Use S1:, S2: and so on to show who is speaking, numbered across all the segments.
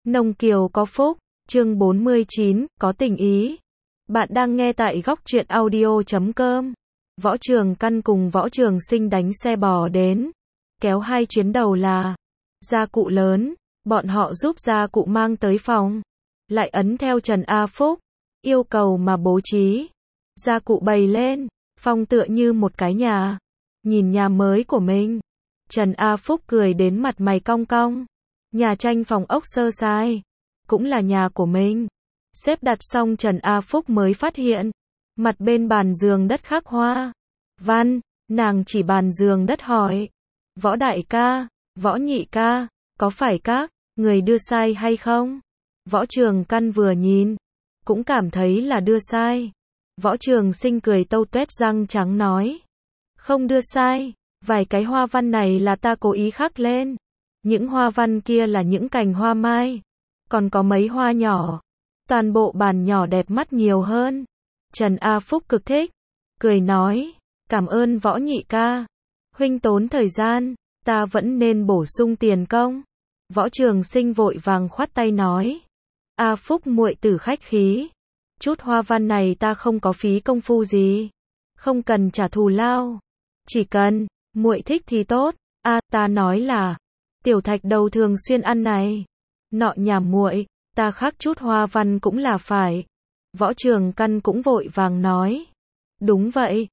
S1: Nông Kiều có phúc, chương 49, có tình ý. Bạn đang nghe tại góc truyện audio.com. Võ Trường Căn cùng Võ Trường Sinh đánh xe bò đến, kéo hai chuyến đầu là gia cụ lớn, bọn họ giúp gia cụ mang tới phòng, lại ấn theo Trần A Phúc yêu cầu mà bố trí. Gia cụ bày lên, phong tựa như một cái nhà. Nhìn nhà mới của mình, Trần A Phúc cười đến mặt mày cong cong. Nhà tranh phòng ốc sơ sài, cũng là nhà của mình. Xếp đặt xong Trần A Phúc mới phát hiện, mặt bên bàn giường đất khắc hoa văn, nàng chỉ bàn giường đất hỏi, Võ đại ca, Võ nhị ca, có phải các người đưa sai hay không? Võ Trường Căn vừa nhìn, cũng cảm thấy là đưa sai. Võ Trường Sinh cười tâu tuét răng trắng nói, không đưa sai, vài cái hoa văn này là ta cố ý khắc lên. Những hoa văn kia là những cành hoa mai, còn có mấy hoa nhỏ. Toàn bộ bàn nhỏ đẹp mắt nhiều hơn. Trần A Phúc cực thích, cười nói, cảm ơn Võ nhị ca. Huynh tốn thời gian, ta vẫn nên bổ sung tiền công. Võ Trường Sinh vội vàng khoát tay nói, A Phúc muội tử khách khí. Chút hoa văn này ta không có phí công phu gì, không cần trả thù lao. Chỉ cần muội thích thì tốt. Ta nói là Tiểu Thạch Đầu thường xuyên ăn này nọ nhà muội, ta khắc chút hoa văn cũng là phải. Võ Trường Căn cũng vội vàng nói, đúng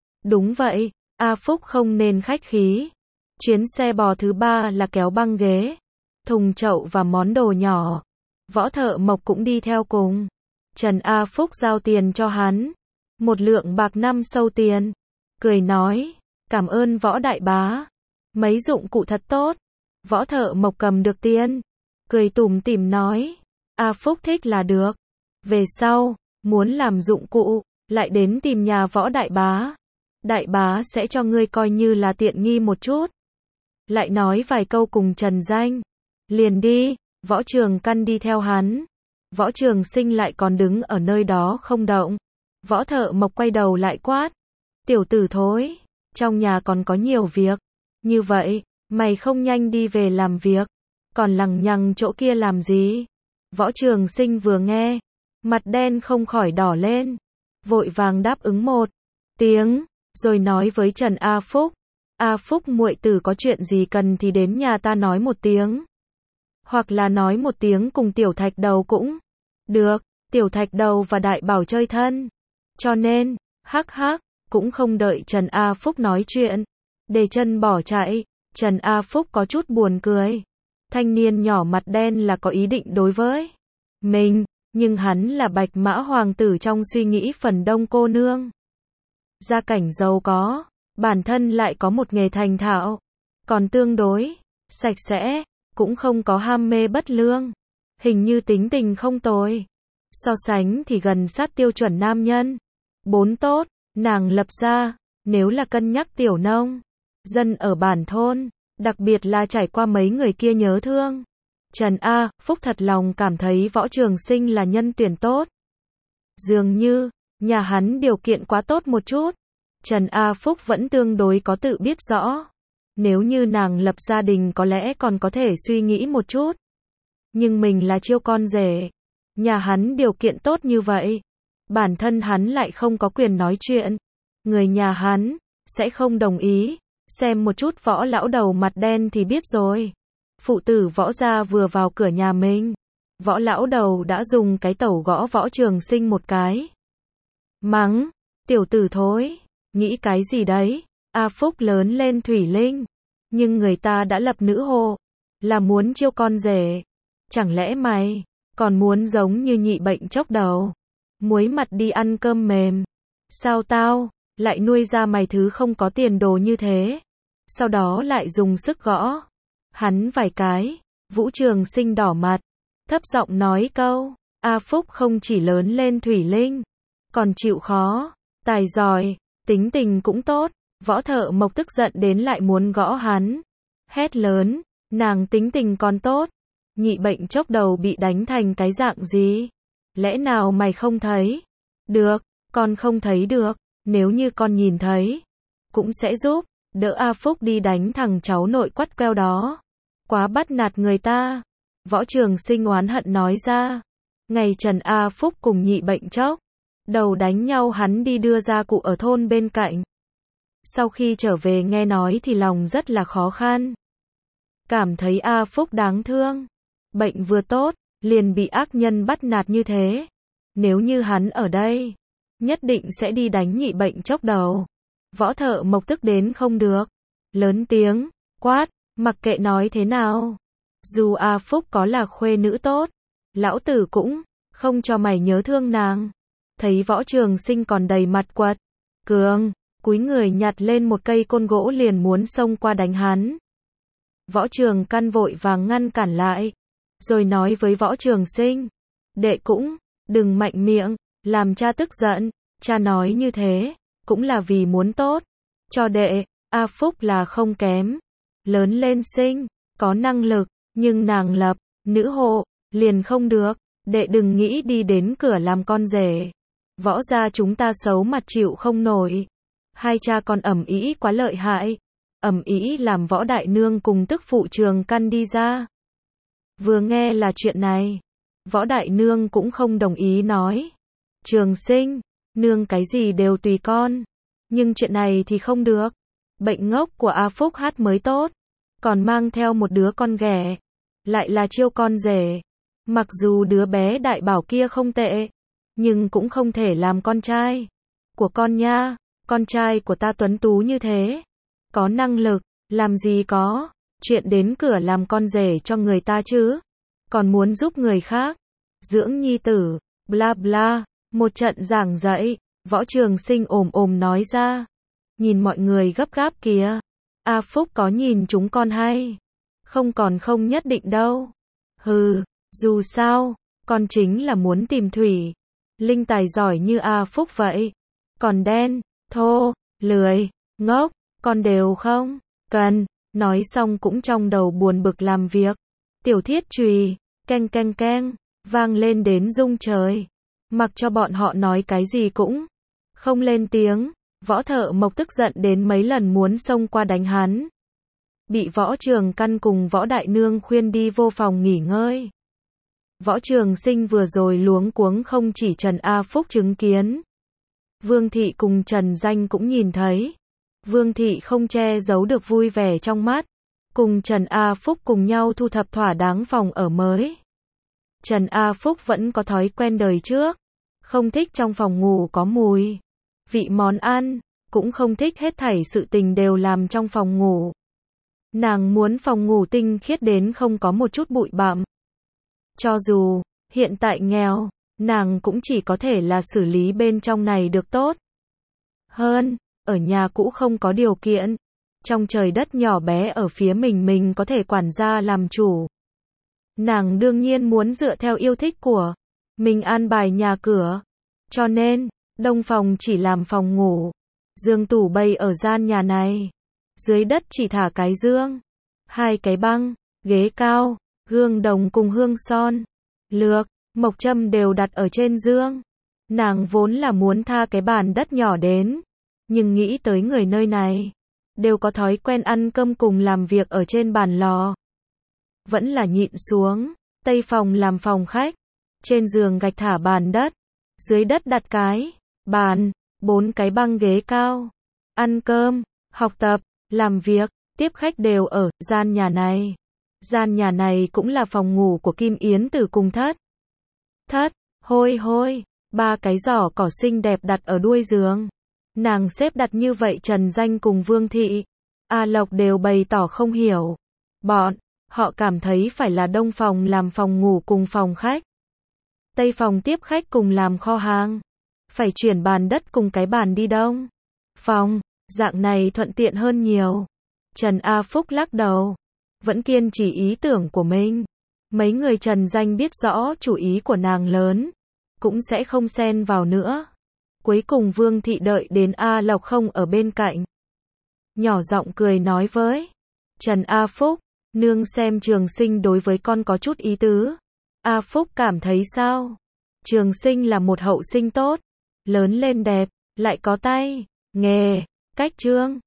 S1: vậy, A Phúc không nên khách khí. Chuyến xe bò thứ 3 là kéo băng ghế, thùng chậu và món đồ nhỏ. Võ Thợ Mộc cũng đi theo cùng. Trần A Phúc giao tiền cho hắn, một lượng bạc 5 sâu tiền, cười nói, cảm ơn Võ đại bá, mấy dụng cụ thật tốt. Võ Thợ Mộc cầm được tiền, cười tủm tỉm nói, A Phúc thích là được. Về sau, muốn làm dụng cụ, lại đến tìm nhà Võ đại bá. Đại bá sẽ cho ngươi coi như là tiện nghi một chút. Lại nói vài câu cùng Trần Danh, liền đi. Võ Trường Căn đi theo hắn. Võ Trường Sinh lại còn đứng ở nơi đó không động. Võ Thợ Mộc quay đầu lại quát, tiểu tử thối, trong nhà còn có nhiều việc. Như vậy, mày không nhanh đi về làm việc, còn lằng nhằng chỗ kia làm gì? Võ Trường Sinh vừa nghe, mặt đen không khỏi đỏ lên, vội vàng đáp ứng một tiếng, rồi nói với Trần A Phúc, A Phúc muội tử có chuyện gì cần thì đến nhà ta nói một tiếng, hoặc là nói một tiếng cùng Tiểu Thạch Đầu cũng được. Tiểu Thạch Đầu và Đại Bảo chơi thân, cho nên hắc hắc, cũng không đợi Trần A Phúc nói chuyện, để chân bỏ chạy. Trần A Phúc có chút buồn cười. Thanh niên nhỏ mặt đen là có ý định đối với mình, nhưng hắn là Bạch Mã hoàng tử trong suy nghĩ phần đông cô nương. Gia cảnh giàu có, bản thân lại có một nghề thành thạo, còn tương đối sạch sẽ, cũng không có ham mê bất lương. Hình như tính tình không tồi. So sánh thì gần sát tiêu chuẩn nam nhân. 4 tốt, nàng lập ra, nếu là cân nhắc tiểu nông dân ở bản thôn, đặc biệt là trải qua mấy người kia nhớ thương, Trần A Phúc thật lòng cảm thấy Võ Trường Sinh là nhân tuyển tốt. Dường như, nhà hắn điều kiện quá tốt một chút. Trần A Phúc vẫn tương đối có tự biết rõ. Nếu như nàng lập gia đình có lẽ còn có thể suy nghĩ một chút. Nhưng mình là chiêu con rể. Nhà hắn điều kiện tốt như vậy. Bản thân hắn lại không có quyền nói chuyện. Người nhà hắn sẽ không đồng ý. Xem một chút Võ lão đầu mặt đen thì biết rồi. Phụ tử Võ gia vừa vào cửa nhà mình, Võ lão đầu đã dùng cái tẩu gõ Võ Trường Sinh một cái. Mắng, tiểu tử thối, nghĩ cái gì đấy? A Phúc lớn lên thủy linh, nhưng người ta đã lập nữ hộ, là muốn chiêu con rể. Chẳng lẽ mày còn muốn giống như nhị bệnh chốc đầu, muối mặt đi ăn cơm mềm? Sao tao lại nuôi ra mày thứ không có tiền đồ như thế? Sau đó lại dùng sức gõ hắn vài cái. Vũ Trường Sinh đỏ mặt, thấp giọng nói câu, A Phúc không chỉ lớn lên thủy linh, còn chịu khó, tài giỏi, tính tình cũng tốt. Võ Thợ Mộc tức giận đến lại muốn gõ hắn, hét lớn, nàng tính tình còn tốt, nhị bệnh chốc đầu bị đánh thành cái dạng gì? Lẽ nào mày không thấy? Được, con không thấy được, nếu như con nhìn thấy, cũng sẽ giúp đỡ A Phúc đi đánh thằng cháu nội quắt queo đó. Quá bắt nạt người ta. Võ Trường Sinh oán hận nói ra. Ngày Trần A Phúc cùng nhị bệnh chốc đầu đánh nhau hắn đi đưa ra cụ ở thôn bên cạnh. Sau khi trở về nghe nói thì lòng rất là khó khăn. Cảm thấy A Phúc đáng thương. Bệnh vừa tốt, liền bị ác nhân bắt nạt như thế. Nếu như hắn ở đây, nhất định sẽ đi đánh nhị bệnh chốc đầu. Võ Thợ Mộc tức đến không được. Lớn tiếng, quát, mặc kệ nói thế nào. Dù A Phúc có là khuê nữ tốt, lão tử cũng không cho mày nhớ thương nàng. Thấy Võ Trường Sinh còn đầy mặt quật cường, cúi người nhặt lên một cây côn gỗ liền muốn xông qua đánh hắn. Võ Trường Căn vội vàng ngăn cản lại, rồi nói với Võ Trường Sinh, đệ cũng đừng mạnh miệng, làm cha tức giận. Cha nói như thế cũng là vì muốn tốt cho đệ. A Phúc là không kém, lớn lên sinh có năng lực, nhưng nàng lập nữ hộ liền không được. Đệ đừng nghĩ đi đến cửa làm con rể. Võ gia chúng ta xấu mặt chịu không nổi. Hai cha con ầm ĩ quá lợi hại. Ầm ĩ làm Võ đại nương cùng tức phụ Trường Căn đi ra. Vừa nghe là chuyện này, Võ đại nương cũng không đồng ý nói. Trường Sinh, nương cái gì đều tùy con, nhưng chuyện này thì không được. Bệnh ngốc của A Phúc hát mới tốt, còn mang theo một đứa con ghẻ, lại là chiêu con rể. Mặc dù đứa bé Đại Bảo kia không tệ, nhưng cũng không thể làm con trai của con nha. Con trai của ta tuấn tú như thế, có năng lực, làm gì có chuyện đến cửa làm con rể cho người ta chứ. Còn muốn giúp người khác dưỡng nhi tử, bla bla. Một trận giảng dạy, Võ Trường Sinh ồm nói ra. Nhìn mọi người gấp gáp kìa, A Phúc có nhìn chúng con hay không còn không nhất định đâu. Hừ, dù sao, con chính là muốn tìm thủy linh tài giỏi như A Phúc vậy. Còn đen, thô, lười, ngốc, con đều không cần. Nói xong cũng trong đầu buồn bực làm việc. Tiểu thiết chùy, keng keng keng, vang lên đến rung trời. Mặc cho bọn họ nói cái gì cũng không lên tiếng. Võ Thợ Mộc tức giận đến mấy lần muốn xông qua đánh hắn. Bị Võ Trường Căn cùng Võ đại nương khuyên đi vô phòng nghỉ ngơi. Võ Trường Sinh vừa rồi luống cuống không chỉ Trần A Phúc chứng kiến. Vương Thị cùng Trần Danh cũng nhìn thấy. Vương Thị không che giấu được vui vẻ trong mắt. Cùng Trần A Phúc cùng nhau thu thập thỏa đáng phòng ở mới. Trần A Phúc vẫn có thói quen đời trước. Không thích trong phòng ngủ có mùi vị món ăn, cũng không thích hết thảy sự tình đều làm trong phòng ngủ. Nàng muốn phòng ngủ tinh khiết đến không có một chút bụi bặm. Cho dù hiện tại nghèo, nàng cũng chỉ có thể là xử lý bên trong này được tốt hơn. Ở nhà cũ không có điều kiện, trong trời đất nhỏ bé ở phía mình có thể quản gia làm chủ. Nàng đương nhiên muốn dựa theo yêu thích của mình an bài nhà cửa. Cho nên, đông phòng chỉ làm phòng ngủ, giường tủ bày ở gian nhà này. Dưới đất chỉ thả cái giường, 2 cái băng, ghế cao, gương đồng cùng hương son, lược, mộc châm đều đặt ở trên giường. Nàng vốn là muốn tha cái bàn đất nhỏ đến, nhưng nghĩ tới người nơi này đều có thói quen ăn cơm cùng làm việc ở trên bàn lò, vẫn là nhịn xuống. Tây phòng làm phòng khách, trên giường gạch thả bàn đất, dưới đất đặt cái bàn, 4 cái băng ghế cao. Ăn cơm, học tập, làm việc, tiếp khách đều ở gian nhà này. Gian nhà này cũng là phòng ngủ của Kim Yến Tử cùng Thất. Hôi, 3 cái giỏ cỏ xinh đẹp đặt ở đuôi giường. Nàng xếp đặt như vậy Trần Danh cùng Vương Thị, A Lộc đều bày tỏ không hiểu. Bọn họ cảm thấy phải là đông phòng làm phòng ngủ cùng phòng khách, tây phòng tiếp khách cùng làm kho hàng. Phải chuyển bàn đất cùng cái bàn đi đông phòng, dạng này thuận tiện hơn nhiều. Trần A Phúc lắc đầu, vẫn kiên trì ý tưởng của mình. Mấy người Trần Danh biết rõ chủ ý của nàng lớn, cũng sẽ không xen vào nữa. Cuối cùng Vương Thị đợi đến A Lộc không ở bên cạnh, nhỏ giọng cười nói với Trần A Phúc, nương xem Trường Sinh đối với con có chút ý tứ. A Phúc cảm thấy sao? Trường Sinh là một hậu sinh tốt, lớn lên đẹp, lại có tay nghề, cách trương,